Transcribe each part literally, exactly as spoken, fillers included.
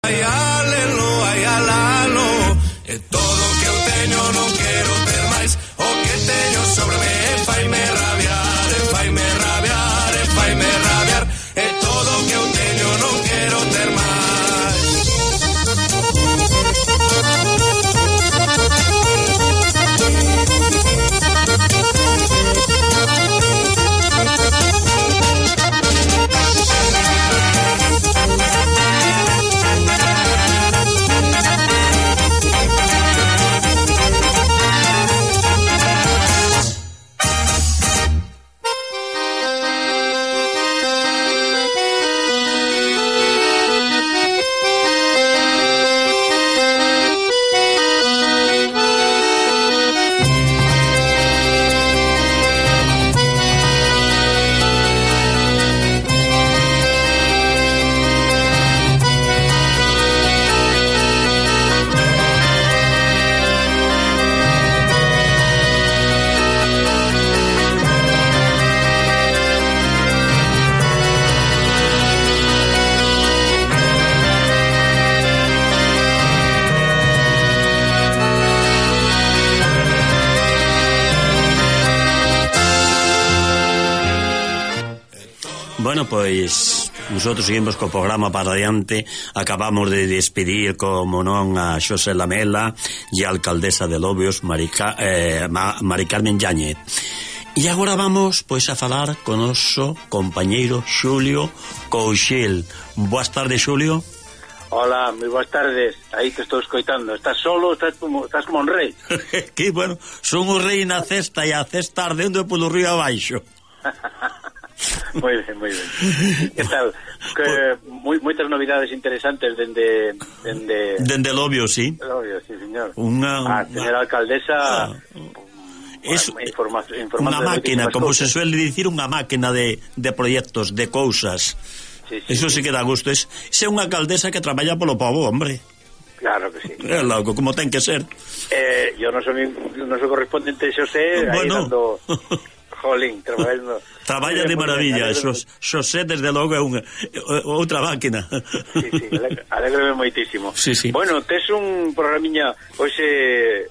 Ai alelo, ai alalo, e todo que eu teño non quero ter máis. O que teño sobre me faime rabiar, e faime rabiar, e faime rabiar. E todo que eu teño non quero ter máis. Bueno, pois nosotros seguimos co programa para adiante. Acabamos de despedir, como non, a Xosé Lamela e a alcaldesa de Lobios, Marica, eh, Mari Carmen Yáñez. E agora vamos, pois, a falar con o noso compañeiro Xulio Couchil. Boas tardes, Xulio. Hola, moi boas tardes. Aí te estou escoitando. Estás solo, estás como, estás como un rei. Que bueno, son o rei na cesta e a cesta ardendo polo río abaixo. Moi ben, moi ben. Que tal? Que, moi, moitas novidades interesantes dende... Dende, dende Lobio, sí. Lobio, sí, señor. Unha... A señora alcaldesa... Ah. Es unha máquina, como se suele dicir, unha máquina de, de proyectos, de cousas. Sí, sí, eso sí, sí que dá gusto. Es, é unha alcaldesa que traballa polo povo, hombre. Claro que sí. É loco, como ten que ser. Eh, yo non soy non soy correspondente, Xosé, bueno. Aí dando... Jolín, traballando. Traballa de maravilla, Xos, Xosé desde logo é unha outra máquina. Sí, sí, alegreme moitísimo. Sí, sí. Bueno, tes un programiña hoxe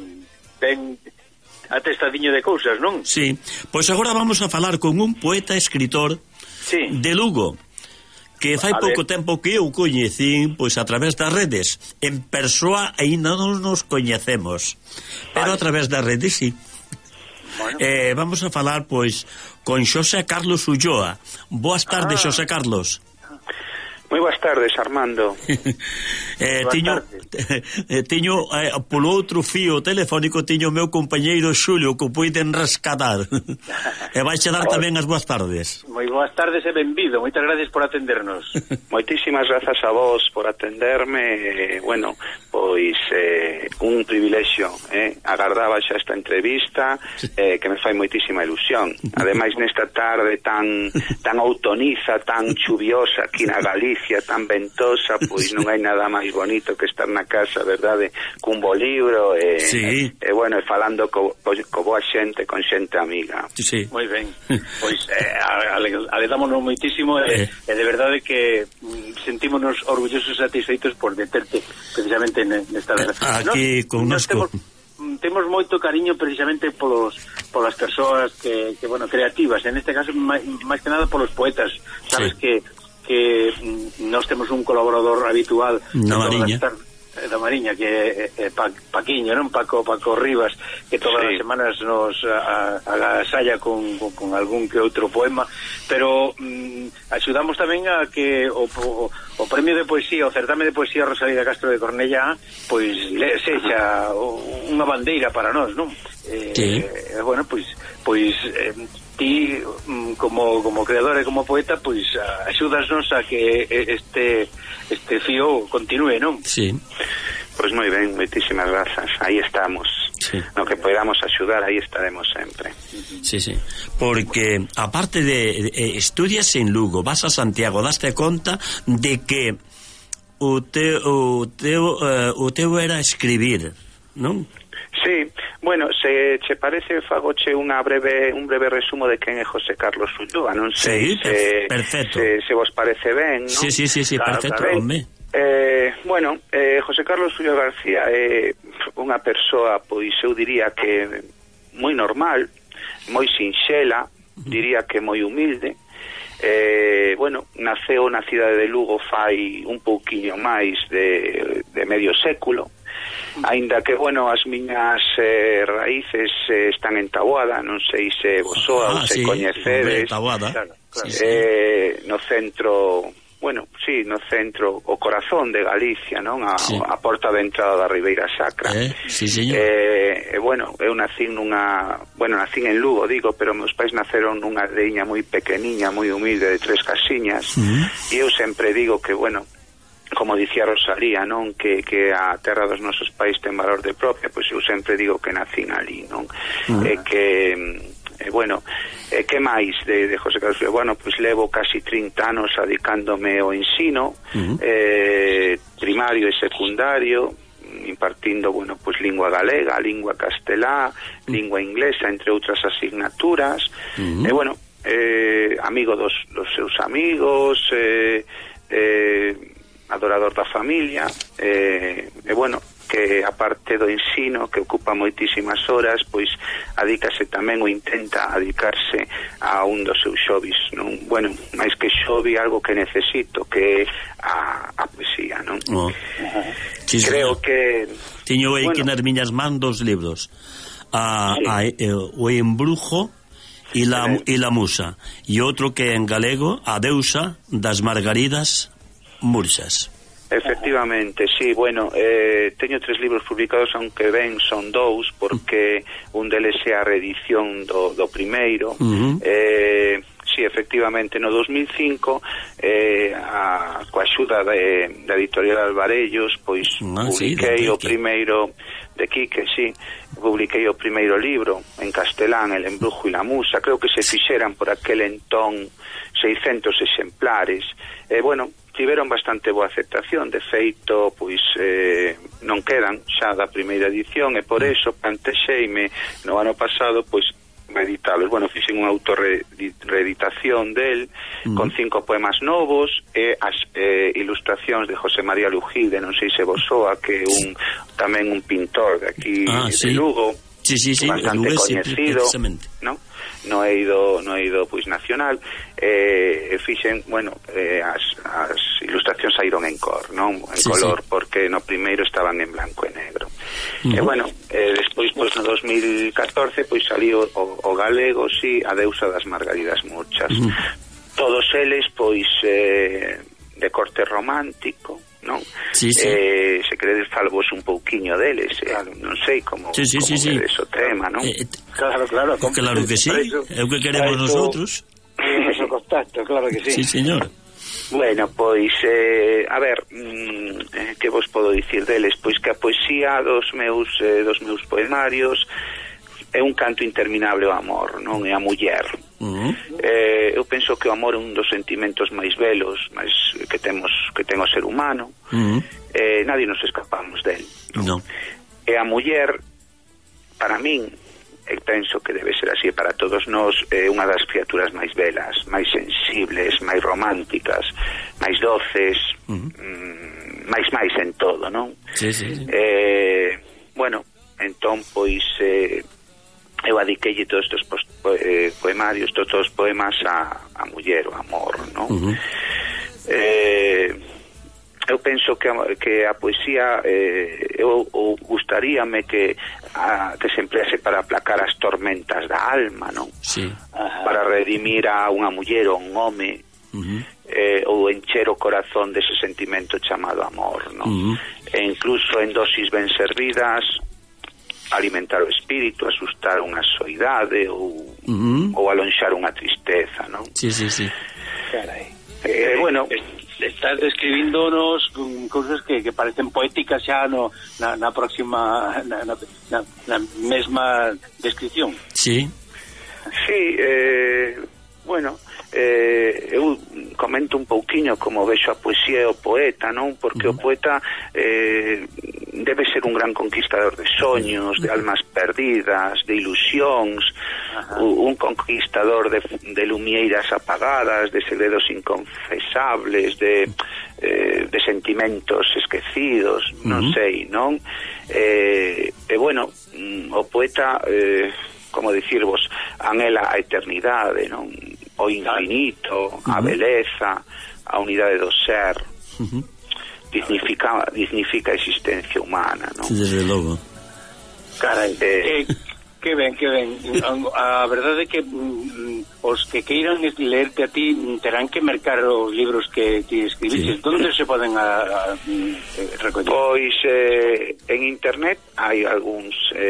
ben atestadiño de cousas, non? Sí, pois agora vamos a falar con un poeta escritor sí. de Lugo, que fai a pouco ver. tempo que eu coñecín, pois a través das redes. En persoa aínda non nos coñecemos, pero vale. a través das redes sí. Bueno. Eh, vamos a falar, pois, con Xosé Carlos Ulloa. Boas tardes, ah. Xosé Carlos. Moi boas tardes, Armando. eh, tiño, eh, tiño eh, polo outro fío telefónico tiño o meu compañeiro Xulio, que o puiden rescatar. E vai che dar tamén as boas tardes. Moi boas tardes e benvido. Moitas gracias por atendernos. Moitísimas grazas a vos por atenderme. eh, Bueno, pois eh, un privilexio, eh? Agardaba xa esta entrevista, eh, que me fai moitísima ilusión. Ademais, nesta tarde tan tan outoniza, tan chuviosa aquí na Galicia, tan ventosa, pois non hai nada máis bonito que estar na casa, verdade, cun bo libro e, sí. e, e bueno, e falando co, co, co boa xente, con xente amiga. Sí, sí. Moi ben. Pois eh, aledámonos moitísimo e, eh. e de verdade que mm, sentímonos orgullosos e satisfeitos por meterte precisamente nesta aquí no, connosco. Temos, temos moito cariño precisamente polos polas persoas que, que bueno, creativas, en este caso máis, máis que nada polos poetas. Sabes sí. que que nós temos un colaborador habitual na Mariña estar, da Mariña, que é, é pa, Paquiño, non? Paco, Paco Rivas, que todas sí. as semanas nos agasalla con, con, con algún que outro poema, pero mm, axudamos tamén a que o, o, o premio de poesía, o certame de poesía Rosalía Castro de Cornellá, pois sexa unha bandeira para nós, non? Eh, sí. eh, bueno, pois pois eh, ti como como creador e como poeta, pois axúdasnos a que este este fío continúe, non? Sí. Pois moi ben, moitísimas grazas. Aí estamos. Sí. No que podamos axudar, aí estaremos sempre. Sí, sí. Porque aparte de eh, estudias en Lugo, vas a Santiago, daste conta de que o teu o teu uh, o teu era escribir, non? Sí, bueno, se che parece fagoche unha breve un breve resumo de quen é José Carlos Ulloa, non sei sí, se, perfecto. se se vos parece ben, non? Sí, sí, sí, sí, claro, perfecto, claro, home. Eh, bueno, eh, José Carlos Ulloa García é unha persoa, pois eu diría que moi normal, moi sinxela, diría que moi humilde. Eh, bueno, naceu na cidade de Lugo fai un pouquiño máis de, de medio século, aínda que, bueno, as miñas eh, raíces eh, están en Taboada, non sei se vos soa ou ah, se sí, coñecedes, Taboada. Claro, claro. Sí, sí. Eh, no centro, bueno, sí, no centro, o corazón de Galicia, non? A, sí. a porta de entrada da Ribeira Sacra. Eh, sí, señor. Eh, eh, bueno, eu nacín nunha, bueno, nacín en Lugo, digo, pero meus pais naceron nunha aldeiña moi pequeniña, moi humilde, de tres casiñas, Uh-huh. e eu sempre digo que, bueno, como dicía Rosalía, non, que, que a terra dos nosos pais ten valor de propia, pois eu sempre digo que nacín ali, non? Uh-huh. E que, eh, bueno, eh, que máis de, de José Carlos? Bueno, pois levo casi trinta anos adicándome ao ensino, Uh-huh. eh, primario e secundario, impartindo, bueno, pois lingua galega, lingua castelá, uh-huh. lingua inglesa, entre outras asignaturas. Uh-huh. E, bueno, eh, amigo dos, dos seus amigos, eh, eh, adorador da familia, eh, e bueno, que aparte do ensino, que ocupa moitísimas horas, pois adícase tamén ou intenta adicarse a un dos seus xobis, non? Bueno, máis que xobi, algo que necesito, que é a, a poesía, non? Oh. Sí, Creo señor. que... Tiño aí bueno, que nas miñas man dos libros, a, sí. a, eh, o Embrujo e la, Sí. e la Musa, e outro que en galego, A deusa das Margaridas Murxas. Efectivamente, sí, bueno, eh, teño tres libros publicados, aunque ben son dous, porque un deles é a reedición do, do primeiro. Uh-huh. eh, sí, efectivamente, no dos mil cinco, eh, a, coa axuda de, da editorial Alvarellos, pois ah, publiquei sí, o primeiro de Quique, sí, publiquei o primeiro libro en castelán, El embrujo e la musa. Creo que se fixeran por aquel entón seiscentos exemplares. E, eh, bueno, tiveron bastante boa aceptación, de feito, pois eh, non quedan xa da primeira edición, e por eso plantexeime no ano pasado, pois, reeditalos. Bueno, fixen unha autorreeditación del, mm. con cinco poemas novos, e as eh, ilustracións de José María Lujide, non sei se vos soa, que é un, tamén un pintor de aquí, ah, de sí. Lugo, sí, sí, sí, bastante Lugo, coñecido, sí, ¿no? No he ido, no he ido pois nacional, eh, fixen, bueno, eh, as, as ilustracións saíron en cor, non? En sí, color, sí. porque no primeiro estaban en blanco e negro. Uh-huh. E bueno, eh, despois, pois no dos mil catorce, pois saliu o, o galego, sí, A deusa das Margaridas Murchas. Uh-huh. Todos eles, pois, eh, de corte romántico, non? Sí, sí. Eh, se queredes falvos un pouquiño deles, eh, claro. Non sei como, sí, sí, como sí, sí. vedes o tema, non? Eh, Claro, claro. Claro que sí, é o que queremos nosotros. Eso contacto, claro que sí. Sí, señor. Bueno, pois, eh, a ver, mm, eh, que vos podo dicir deles? Pois que a poesía dos meus, eh, dos meus poemarios é un canto interminable ao amor, non? É a muller. Uh-huh. Eh, eu penso que o amor é un dos sentimentos máis belos, máis que temos, que ten o ser humano. Uh-huh. Eh, nadie nos escapamos del. Non. E a muller, para min, e penso que debe ser así para todos nós, é unha das criaturas máis belas, máis sensibles, máis románticas, máis doces, uh-huh. mm, máis máis en todo, non? Sí, sí, sí. Eh, bueno, entón, pois, eh, eu adiquelle todos estes post, eh, poemarios, todos os poemas a, a muller, o amor, non? Uh-huh. Eh... Eu penso que a, que a poesía eh, eu, eu gustaríame que a, que se emplease para aplacar as tormentas da alma, non? Sí. Para redimir a unha muller ou un home, uh-huh. eh, ou encher o corazón dese sentimento chamado amor, non? Uh-huh. E incluso en dosis ben servidas alimentar o espírito, asustar unha soidade ou, uh-huh. ou alonxar unha tristeza, non? Sí, sí, sí. Carai. Eh, bueno, estás describíndonos cousas que, que parecen poéticas xa no, na, na próxima na, na, na, na mesma descripción. Sí. Sí, eh, bueno, eh, eu comento un pouquiño como vexo a poesía e o poeta, non? Porque uh-huh. o poeta eh, debe ser un gran conquistador de soños, de almas perdidas, de ilusións, uh-huh. un conquistador de, de lumieiras apagadas, de segredos inconfesables, de, eh, de sentimentos esquecidos, uh-huh. non sei, non? Eh, e bueno, o poeta, eh, como dicirvos, anhela a eternidade, non? O infinito, uh-huh. a beleza, a unidade do ser, uh-huh. dignifica, dignifica a existencia humana, non? Sí, desde logo. Carai, eh, que ben, que ben. A verdade é que mm, os que queiran leerte a ti terán que mercar os libros que ti escribiste. Sí. Donde se poden a, a, a recoller? Pois eh, en internet hai algúns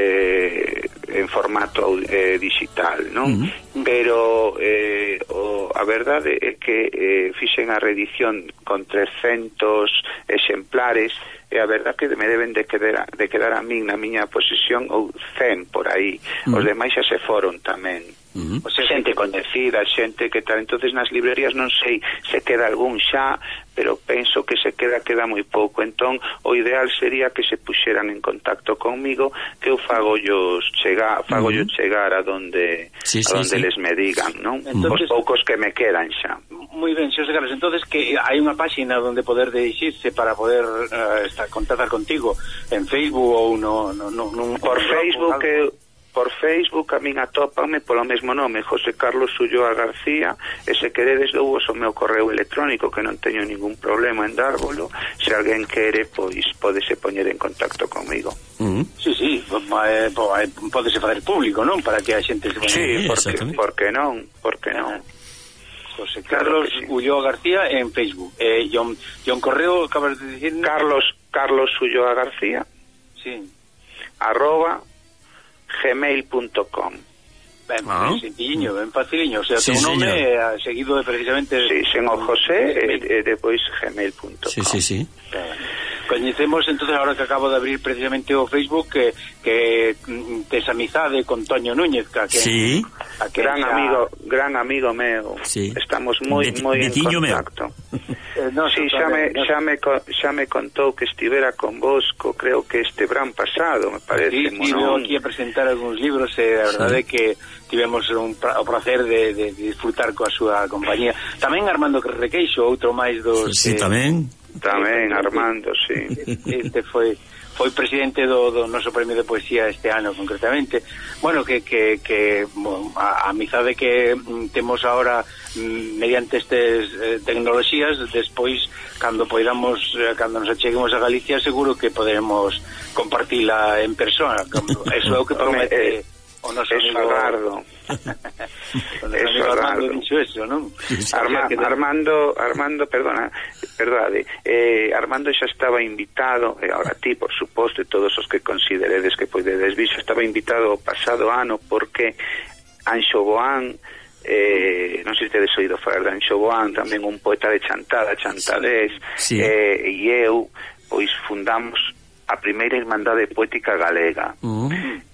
eh, en formato eh, digital, non? Uh-huh. Pero eh, o, a verdade é que eh, fixen a reedición con trescentos exemplares e a verdade que me deben de quedar, de quedar a min na miña posesión ou cen por aí. Uh-huh. Os demais xa se foron tamén. Uh-huh. O sea, xente coñecida, xente que tal. Entonces nas librerías non sei se queda algún xa, pero penso que se queda, queda moi pouco. Entón, o ideal sería que se puxeran en contacto conmigo, que eu fagollos chegar, fagollos uh-huh. chegar a donde, sí, a donde sí, les sí. me digan, non? Entonces, os poucos que me quedan xa. Moi ben, Xosé Carlos, entonces que hai unha páxina onde poder dirixirse para poder uh, estar, contactar contigo en Facebook ou no, no, no, no por Facebook que por Facebook a min atópame polo mesmo nome, José Carlos Ulloa García, e se queredes dou o meu correo electrónico, que non teño ningún problema en dárvolo. Se alguén quere, pois podese poñer en contacto comigo. Uh-huh. Sí, sí, eh, podese facer público, non? Para que a xente se vaya. Sí, porque, porque non, porque non. José Carlos claro sí. Ulloa García en Facebook. Eh, John, John Correo, acabas de decir. Carlos Carlos Ulloa García. Sí. Arroba gmail punto com. Ben, ah. ben sencilliño, ben faciliño. O sea, sí, tu nome é seguido de precisamente... Sí, sen o José e, e depois gmail punto com. Sí, sí, sí. Coñecemos, entonces, ahora que acabo de abrir precisamente o Facebook, que, que tes amizade con Toño Núñez, que, sí. a que gran xa... amigo, gran amigo meu. Sí. Estamos moi moi en contacto. Eh, no, sí, xa me, xa, me, xa me contou que estivera convosco, creo que este verán pasado, me parece. Sí, sí, veo aquí a presentar algúns libros, e a verdade é sí. que tivemos un pra, o placer de, de, de disfrutar coa súa compañía. Tamén Armando Requeixo, outro máis dos... Sí, sí, eh, tamén. Tamén, Armando, sí. Este foi foi presidente do, do noso premio de poesía este ano, concretamente. Bueno, que, que, que bueno, a, a amizade que mm, temos ahora mm, mediante estes eh, tecnoloxías, despois, cando poidamos, eh, cando nos acheguemos a Galicia, seguro que poderemos compartila en persona. Eso é o que promete... Eh, o noso es amigo Arnaldo. o noso amigo Armando dixo eso, non? Arma, Armando, Armando, perdona, perdade, eh, Armando xa estaba invitado, e agora ti, por suposto, e todos os que consideredes que podedes vir, xa estaba invitado o pasado ano, porque Anxo Boán, eh, non sei se tedes oído falar de Anxo Boán, tamén un poeta de Chantada, Chantadés, sí. Sí. Eh, e eu, pois fundamos a primeira Irmandade Poética Galega. Uh.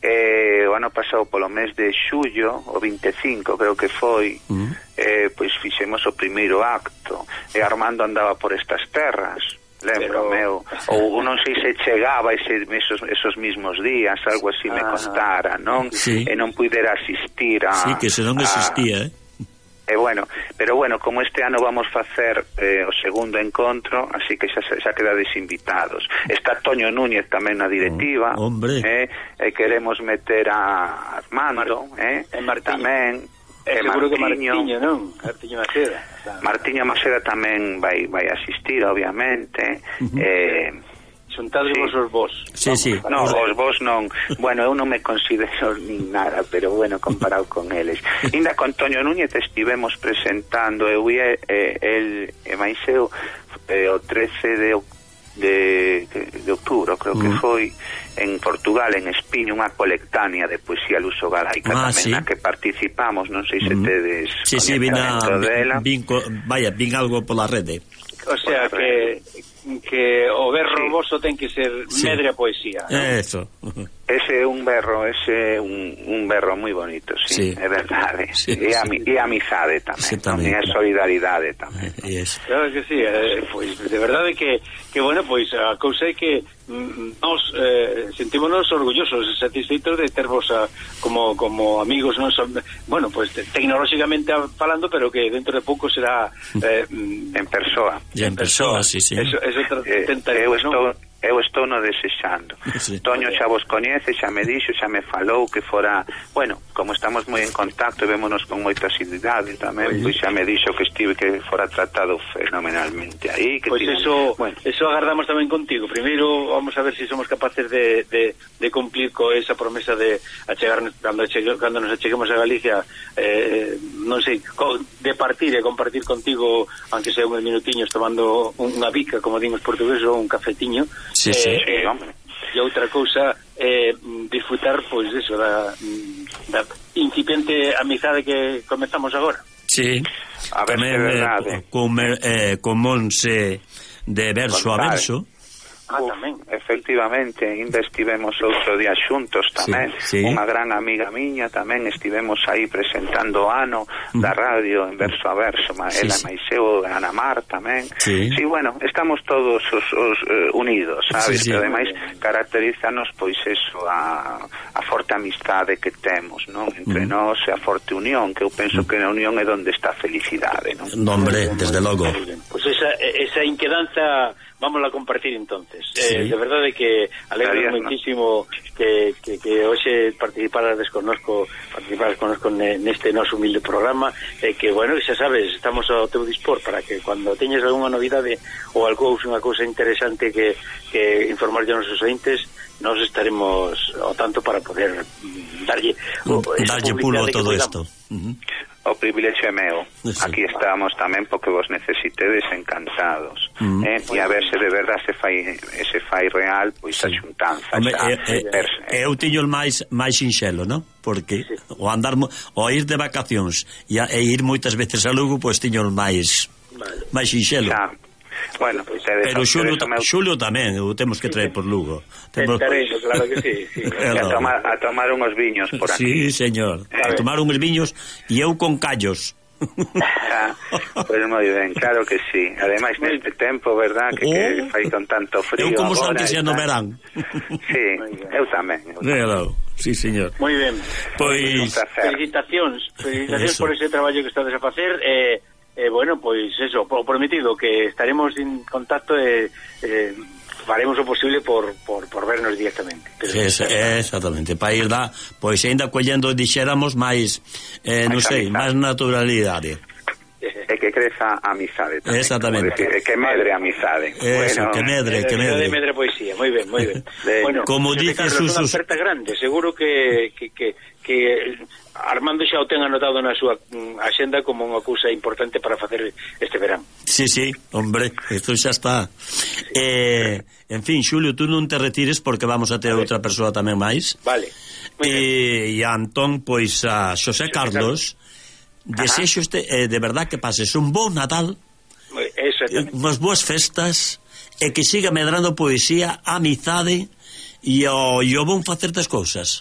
Eh, o ano pasado, polo mes de xullo, o vinte e cinco, creo que foi, uh. eh, pois fixemos o primeiro acto. E Armando andaba por estas terras, lembro, Pero... meu. Ou non sei se chegaba ese, esos, esos mismos días, algo así me contara, non? Sí. E non puidera asistir a... Sí, que se non existía, eh? E bueno, pero bueno, como este ano vamos facer eh, o segundo encontro, así que xa, xa quedades invitados. Está Toño Núñez tamén na directiva, oh, hombre. Eh, e queremos meter a Armando, eh, e Martiño. Tamén, e seguro que Martiño, non? Martiño Maceda. Martiño Maceda tamén vai vai asistir, obviamente. Uh-huh. Eh, Xuntades sí. vos os vos. Sí, sí. No, os vos non. Bueno, eu non me considero nin nada, pero bueno, comparado con eles. Inda con Toño Núñez estivemos presentando, eu e eh, el e máis eu eh, o trece de, de, de, de outubro, creo que uh-huh. foi en Portugal, en Espiño, unha colectánea de poesía luso-galaica ah, tamén, sí. na que participamos, non sei se uh-huh. tedes sí, sí, vin, a, vin, vin, vaya, vin algo pola rede. O sea, que que o berro sí. voso ten que ser sí. medre a poesía, ¿no? Eso. Ese é un berro, ese é un, un berro moi bonito, sí, sí. é verdade. Sí, e, a, sí. e amizade tamén, sí, tamén, tamén é solidaridade tamén. Eh, claro que sí, eh, pois de verdade que, que bueno, pois a cousa é que mm, nos eh, sentímonos orgullosos e satisfeitos de tervos a, como, como amigos, non son, bueno, pois te, tecnolóxicamente falando, pero que dentro de pouco será eh, en persoa. En persoa, sí, sí. Eso, eso eh, eu estou eu estou no desexando. Sí. Toño xa vos coñece, xa me dixo, xa me falou que fora, bueno, como estamos moi en contacto e vémonos con moita asididade tamén, pois xa me dixo que estive que fora tratado fenomenalmente aí, que pois tienen, eso, bueno. eso agardamos tamén contigo. Primeiro vamos a ver se si somos capaces de, de, de cumplir co esa promesa de achegar cando, achegue, cando nos acheguemos a Galicia, eh, non sei, de partir e compartir contigo, aunque sea uns minutiños tomando unha bica, como dimos portugués, ou un cafetiño. Sí, sí. Eh, eh, e outra cousa é eh, disfrutar, pois, eso, da, da incipiente amizade que comezamos agora. Sí, a ver tamén verdade. Eh, con, eh, con Monse de verso Contar. a verso. Ah, tamén. Efectivamente, ainda estivemos outro día xuntos tamén, sí, sí. Unha gran amiga miña tamén estivemos aí presentando o ano mm. da radio en verso a verso, sí, ela sí. Maiseu, Ana Mar tamén. Sí. sí, bueno, estamos todos os, os uh, unidos, sabes? Sí, sí. Pero ademais caracterízanos pois eso, a, a forte amistade que temos, non? Entre mm. nós e a forte unión, que eu penso mm. que na unión é onde está a felicidade, non? No, hombre, desde logo. Pois pues esa, esa inquedanza vamos a compartir entonces. Sí. Eh, de verdade que alegro muitísimo que, que, que hoxe participaras connosco, participaras connosco neste noso humilde programa, eh, que, bueno, xa sabes, estamos ao teu dispor para que cando teñes algunha novidade ou algo, unha cousa interesante que, que informar a nosos ointes, nós estaremos ao tanto para poder darlle darlle pulo a todo isto. Uh-huh. O privilexio é meu. Sí. Aquí estamos tamén porque vos necesitedes encantados. Mm. Eh? E a ver se de verdade se fai, se fai real, pois sí. A xuntanza. Home, eh, eh, eu tiño o máis máis sinxelo, non? Porque sí. o andar o ir de vacacións e, a, e ir moitas veces a Lugo, pois tiño o máis vale. máis sinxelo. Xa. Bueno, pues, pero Xulio, meu... Xulio tamén, o temos que traer por Lugo. Temos... Estarei, claro que sí, sí. a, tomar, a tomar unhos viños por aquí. Sí, señor, a tomar unhos viños e eu con callos. Ah, pois moi ben, claro que sí. Ademais neste tempo, verdad, que, oh. que fai con tanto frío. Eu como agora, Santi xa no verán. Sí, eu tamén. Eu tamén. Sí, señor. Moi ben. Pois felicitacións, felicitacións por ese traballo que estades a facer. Eh, Eh, bueno, pois eso, o prometido que estaremos en contacto e eh, faremos o posible por, por, por vernos directamente. Es, exactamente, para ir da, pois ainda collendo, dixéramos, máis, eh, non sei, máis naturalidade. E que creza a amizade tamén. Exactamente. Decir, que medre a amizade. Eso, bueno, que medre, que medre. De medre poesía, moi ben, moi ben. Bueno, como dice Carlos, unha oferta grande, seguro que, que, que, que Armando xa o ten anotado na súa axenda como unha cousa importante para facer este verán. Sí, sí, hombre, isto xa está. Eh, en fin, Xulio, tú non te retires porque vamos a ter a outra persoa tamén máis. Vale. E, e a Antón, pois a Xosé Carlos, desexo este, eh, de verdad que pases un bon Natal, unhas boas festas, e que siga medrando poesía, amizade e o, e o bon facer das cousas.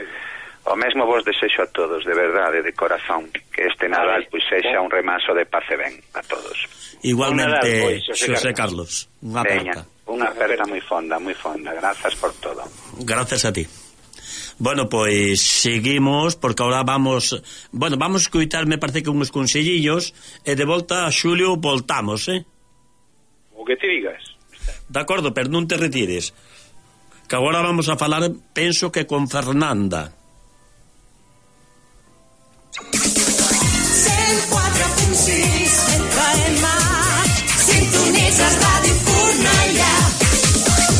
O mesmo vos desexo a todos, de verdade, de corazón, que este Nadal pois sexa un remaso de paz e ben a todos. Igualmente, Nadal, pois, Xosé Carlos, unha aperta. Unha aperta moi fonda, moi fonda. Grazas por todo. Gracias a ti. Bueno, pois seguimos, porque ahora vamos, bueno, vamos a escutar, me parece que uns consellillos, e de volta a Xulio voltamos, eh? O que te digas. De acordo, pero non te retires, que agora vamos a falar, penso que con Fernanda. cent quatre punt sis, entra en mar, sintonitzes